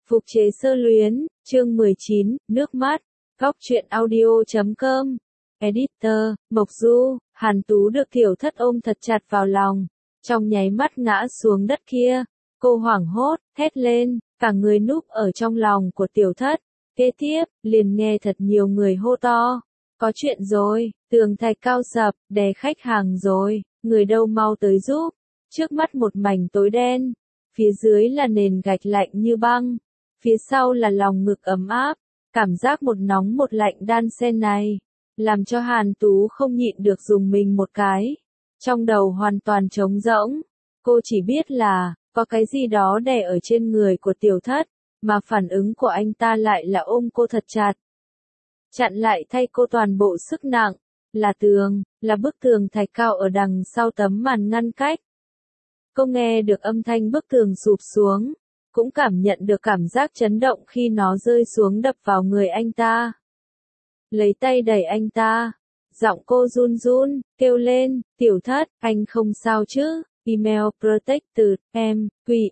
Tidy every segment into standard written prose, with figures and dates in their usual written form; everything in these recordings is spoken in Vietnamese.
Phục chế sơ luyến, chương 19, nước mắt, góc truyện audio.com. Editor, Mộc Du. Hàn Tú được Tiểu Thất ôm thật chặt vào lòng, trong nháy mắt ngã xuống đất kia. Cô hoảng hốt, hét lên, cả người núp ở trong lòng của Tiểu Thất. Kế tiếp, liền nghe thật nhiều người hô to. Có chuyện rồi, tường thạch cao sập, đè khách hàng rồi, người đâu mau tới giúp. Trước mắt một mảnh tối đen, phía dưới là nền gạch lạnh như băng, phía sau là lòng ngực ấm áp. Cảm giác một nóng một lạnh đan xen này, làm cho Hàn Tú không nhịn được dùng mình một cái. Trong đầu hoàn toàn trống rỗng, cô chỉ biết là, có cái gì đó đè ở trên người của Tiểu Thất, mà phản ứng của anh ta lại là ôm cô thật chặt. Chặn lại thay cô toàn bộ sức nặng, là tường, là bức tường thạch cao ở đằng sau tấm màn ngăn cách. Cô nghe được âm thanh bức tường sụp xuống, cũng cảm nhận được cảm giác chấn động khi nó rơi xuống đập vào người anh ta. Lấy tay đẩy anh ta, giọng cô run run, kêu lên, Tiểu Thất, anh không sao chứ? Email protected, em,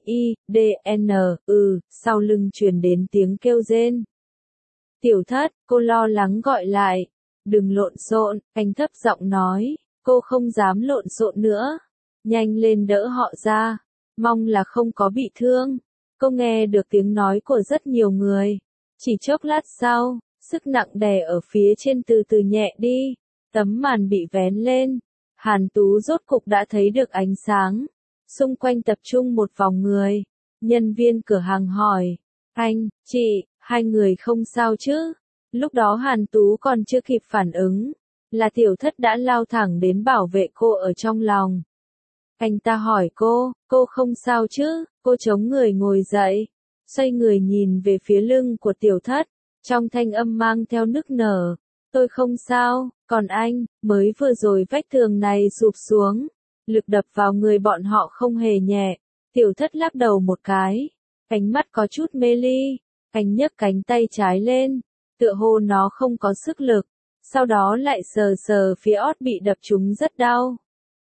QIDN, sau lưng truyền đến tiếng kêu rên. Tiểu Thất, cô lo lắng gọi lại, đừng lộn xộn, anh thấp giọng nói, cô không dám lộn xộn nữa, nhanh lên đỡ họ ra, mong là không có bị thương. Cô nghe được tiếng nói của rất nhiều người, chỉ chốc lát sau, sức nặng đè ở phía trên từ từ nhẹ đi, tấm màn bị vén lên. Hàn Tú rốt cục đã thấy được ánh sáng, xung quanh tập trung một vòng người. Nhân viên cửa hàng hỏi, anh, chị, hai người không sao chứ? Lúc đó Hàn Tú còn chưa kịp phản ứng, là Tiểu Thất đã lao thẳng đến bảo vệ cô ở trong lòng. Anh ta hỏi cô không sao chứ? Cô chống người ngồi dậy, xoay người nhìn về phía lưng của Tiểu Thất, trong thanh âm mang theo nức nở. Tôi không sao, còn anh, mới vừa rồi vách tường này sụp xuống, lực đập vào người bọn họ không hề nhẹ. Tiểu Thất lắc đầu một cái, ánh mắt có chút mê ly, anh nhấc cánh tay trái lên, tựa hồ nó không có sức lực, sau đó lại sờ sờ phía ót bị đập trúng rất đau.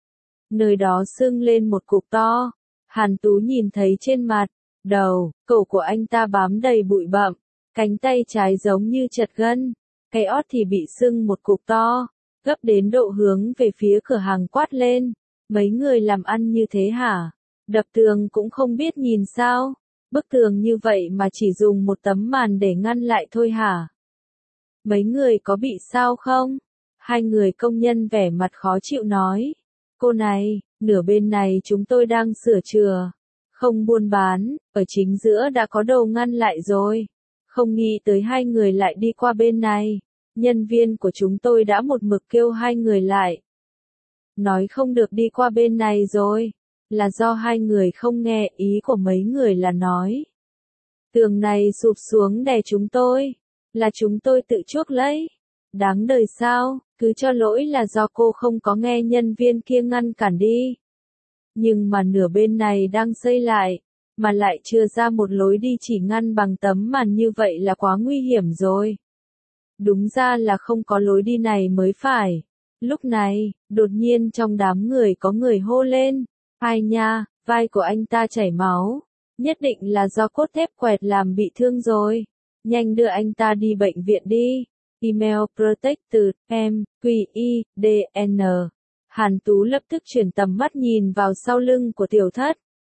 Nơi đó sưng lên một cục to, Hàn Tú nhìn thấy trên mặt, đầu, cổ của anh ta bám đầy bụi bặm, cánh tay trái giống như chật gân, cái ót thì bị sưng một cục to, gấp đến độ hướng về phía cửa hàng quát lên, mấy người làm ăn như thế hả? Đập tường cũng không biết nhìn sao, bức tường như vậy mà chỉ dùng một tấm màn để ngăn lại thôi hả? Mấy người có bị sao không? Hai người công nhân vẻ mặt khó chịu nói. Cô này, nửa bên này chúng tôi đang sửa chữa, không buôn bán, ở chính giữa đã có đồ ngăn lại rồi. Không nghĩ tới hai người lại đi qua bên này. Nhân viên của chúng tôi đã một mực kêu hai người lại. Nói không được đi qua bên này rồi. Là do hai người không nghe, ý của mấy người là nói. Tường này sụp xuống đè chúng tôi. Là chúng tôi tự chuốc lấy. Đáng đời sao, cứ cho lỗi là do cô không có nghe nhân viên kia ngăn cản đi. Nhưng mà nửa bên này đang xây lại, mà lại chưa ra một lối đi chỉ ngăn bằng tấm màn như vậy là quá nguy hiểm rồi. Đúng ra là không có lối đi này mới phải. Lúc này, đột nhiên trong đám người có người hô lên, ai nha, vai của anh ta chảy máu, nhất định là do cốt thép quẹt làm bị thương rồi. Nhanh đưa anh ta đi bệnh viện đi. Email protected, em, QIDN. Hàn Tú lập tức chuyển tầm mắt nhìn vào sau lưng của Tiểu Thất.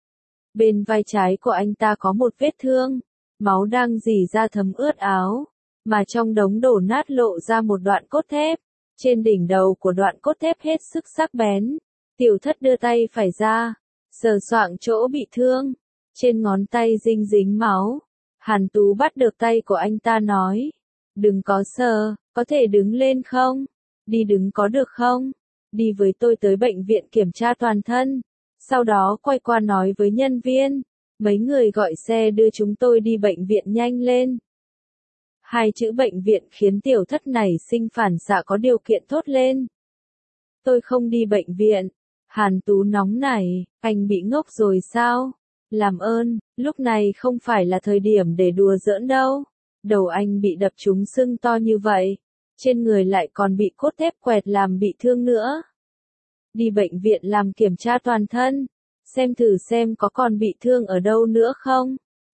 Bên vai trái của anh ta có một vết thương, máu đang rỉ ra thấm ướt áo, mà trong đống đổ nát lộ ra một đoạn cốt thép. Trên đỉnh đầu của đoạn cốt thép hết sức sắc bén. Tiểu Thất đưa tay phải ra, sờ soạng chỗ bị thương, trên ngón tay dinh dính máu. Hàn Tú bắt được tay của anh ta nói, đừng có sờ, có thể đứng lên không? Đi đứng có được không? Đi với tôi tới bệnh viện kiểm tra toàn thân. Sau đó quay qua nói với nhân viên, mấy người gọi xe đưa chúng tôi đi bệnh viện nhanh lên. Hai chữ bệnh viện khiến Tiểu Thất nảy sinh phản xạ có điều kiện thốt lên. Tôi không đi bệnh viện. Hàn Tú nóng nảy, anh bị ngốc rồi sao? Làm ơn, lúc này không phải là thời điểm để đùa giỡn đâu. Đầu anh bị đập trúng sưng to như vậy, trên người lại còn bị cốt thép quẹt làm bị thương nữa. Đi bệnh viện làm kiểm tra toàn thân, xem thử xem có còn bị thương ở đâu nữa không.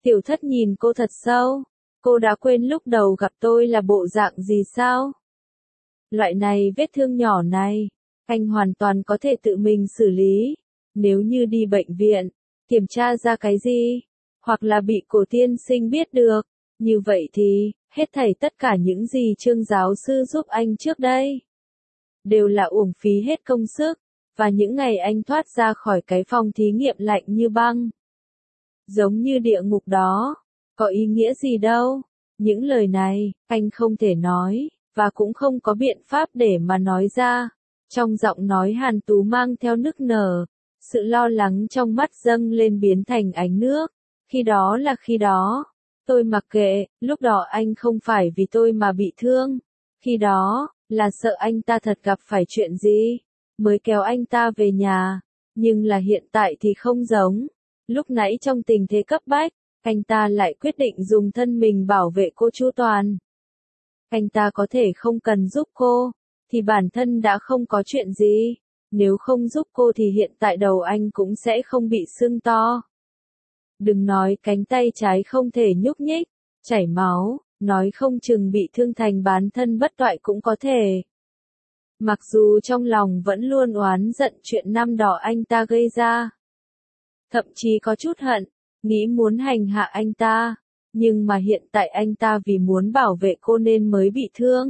Tiểu Thất nhìn cô thật sâu. Cô đã quên lúc đầu gặp tôi là bộ dạng gì sao? Loại này vết thương nhỏ này, anh hoàn toàn có thể tự mình xử lý. Nếu như đi bệnh viện, kiểm tra ra cái gì, hoặc là bị Cổ tiên sinh biết được, như vậy thì, hết thảy tất cả những gì Trương giáo sư giúp anh trước đây, đều là uổng phí hết công sức, và những ngày anh thoát ra khỏi cái phòng thí nghiệm lạnh như băng, giống như địa ngục đó, có ý nghĩa gì đâu. Những lời này, anh không thể nói, và cũng không có biện pháp để mà nói ra. Trong giọng nói Hàn Tú mang theo nức nở, sự lo lắng trong mắt dâng lên biến thành ánh nước. Khi đó là khi đó, tôi mặc kệ, lúc đó anh không phải vì tôi mà bị thương. Khi đó, là sợ anh ta thật gặp phải chuyện gì, mới kéo anh ta về nhà. Nhưng là hiện tại thì không giống. Lúc nãy trong tình thế cấp bách, anh ta lại quyết định dùng thân mình bảo vệ cô chu toàn. Anh ta có thể không cần giúp cô, thì bản thân đã không có chuyện gì. Nếu không giúp cô thì hiện tại đầu anh cũng sẽ không bị sưng to. Đừng nói cánh tay trái không thể nhúc nhích, chảy máu, nói không chừng bị thương thành bán thân bất toại cũng có thể. Mặc dù trong lòng vẫn luôn oán giận chuyện năm đó anh ta gây ra. Thậm chí có chút hận, nghĩ muốn hành hạ anh ta. Nhưng mà hiện tại anh ta vì muốn bảo vệ cô nên mới bị thương.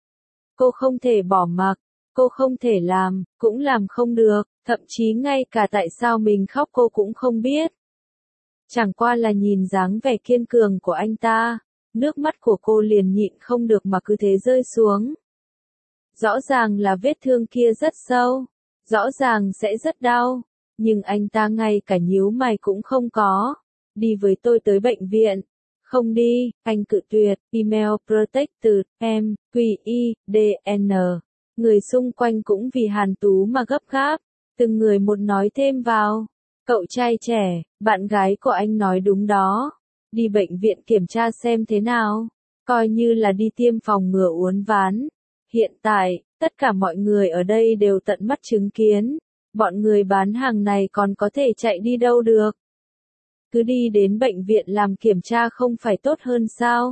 Cô không thể bỏ mặc, cô không thể làm, cũng làm không được, thậm chí ngay cả tại sao mình khóc cô cũng không biết. Chẳng qua là nhìn dáng vẻ kiên cường của anh ta, nước mắt của cô liền nhịn không được mà cứ thế rơi xuống. Rõ ràng là vết thương kia rất sâu, rõ ràng sẽ rất đau, nhưng anh ta ngay cả nhíu mày cũng không có. Đi với tôi tới bệnh viện. Không đi, anh cự tuyệt, email protected, em, QIDN. Người xung quanh cũng vì Hàn Tú mà gấp gáp, từng người một nói thêm vào. Cậu trai trẻ, bạn gái của anh nói đúng đó. Đi bệnh viện kiểm tra xem thế nào, coi như là đi tiêm phòng ngừa uốn ván. Hiện tại, tất cả mọi người ở đây đều tận mắt chứng kiến, bọn người bán hàng này còn có thể chạy đi đâu được. Cứ đi đến bệnh viện làm kiểm tra không phải tốt hơn sao?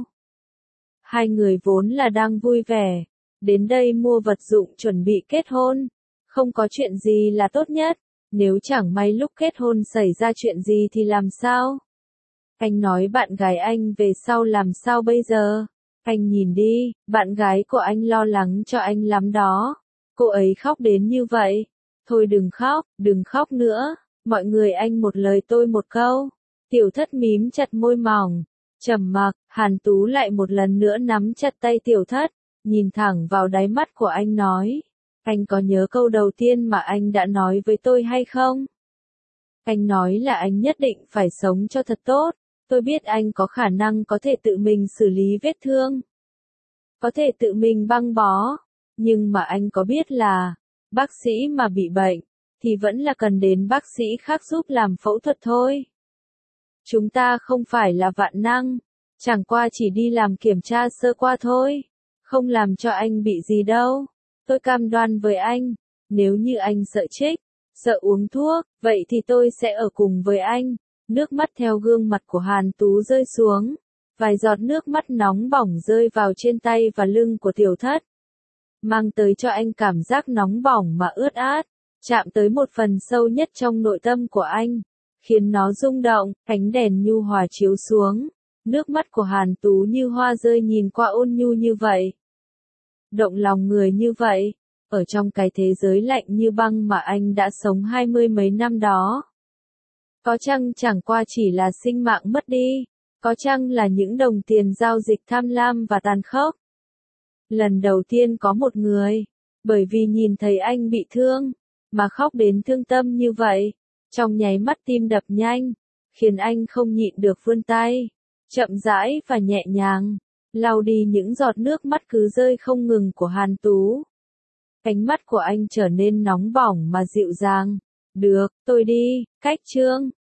Hai người vốn là đang vui vẻ, đến đây mua vật dụng chuẩn bị kết hôn. Không có chuyện gì là tốt nhất, nếu chẳng may lúc kết hôn xảy ra chuyện gì thì làm sao? Anh nói bạn gái anh về sau làm sao bây giờ? Anh nhìn đi, bạn gái của anh lo lắng cho anh lắm đó. Cô ấy khóc đến như vậy. Thôi đừng khóc nữa. Mọi người anh một lời tôi một câu. Tiểu Thất mím chặt môi mỏng, trầm mặc. Hàn Tú lại một lần nữa nắm chặt tay Tiểu Thất, nhìn thẳng vào đáy mắt của anh nói. Anh có nhớ câu đầu tiên mà anh đã nói với tôi hay không? Anh nói là anh nhất định phải sống cho thật tốt. Tôi biết anh có khả năng có thể tự mình xử lý vết thương, có thể tự mình băng bó, nhưng mà anh có biết là, bác sĩ mà bị bệnh, thì vẫn là cần đến bác sĩ khác giúp làm phẫu thuật thôi. Chúng ta không phải là vạn năng, chẳng qua chỉ đi làm kiểm tra sơ qua thôi, không làm cho anh bị gì đâu. Tôi cam đoan với anh, nếu như anh sợ trích, sợ uống thuốc, vậy thì tôi sẽ ở cùng với anh. Nước mắt theo gương mặt của Hàn Tú rơi xuống, vài giọt nước mắt nóng bỏng rơi vào trên tay và lưng của Tiểu Thất, mang tới cho anh cảm giác nóng bỏng mà ướt át, chạm tới một phần sâu nhất trong nội tâm của anh, khiến nó rung động. Ánh đèn nhu hòa chiếu xuống, nước mắt của Hàn Tú như hoa rơi nhìn qua ôn nhu như vậy, động lòng người như vậy, ở trong cái thế giới lạnh như băng mà anh đã sống 20 mấy năm đó. Có chăng chẳng qua chỉ là sinh mạng mất đi, có chăng là những đồng tiền giao dịch tham lam và tàn khốc. Lần đầu tiên có một người, bởi vì nhìn thấy anh bị thương, mà khóc đến thương tâm như vậy, trong nháy mắt tim đập nhanh, khiến anh không nhịn được vươn tay, chậm rãi và nhẹ nhàng, lau đi những giọt nước mắt cứ rơi không ngừng của Hàn Tú. Ánh mắt của anh trở nên nóng bỏng mà dịu dàng. Được, tôi đi, cách Trương.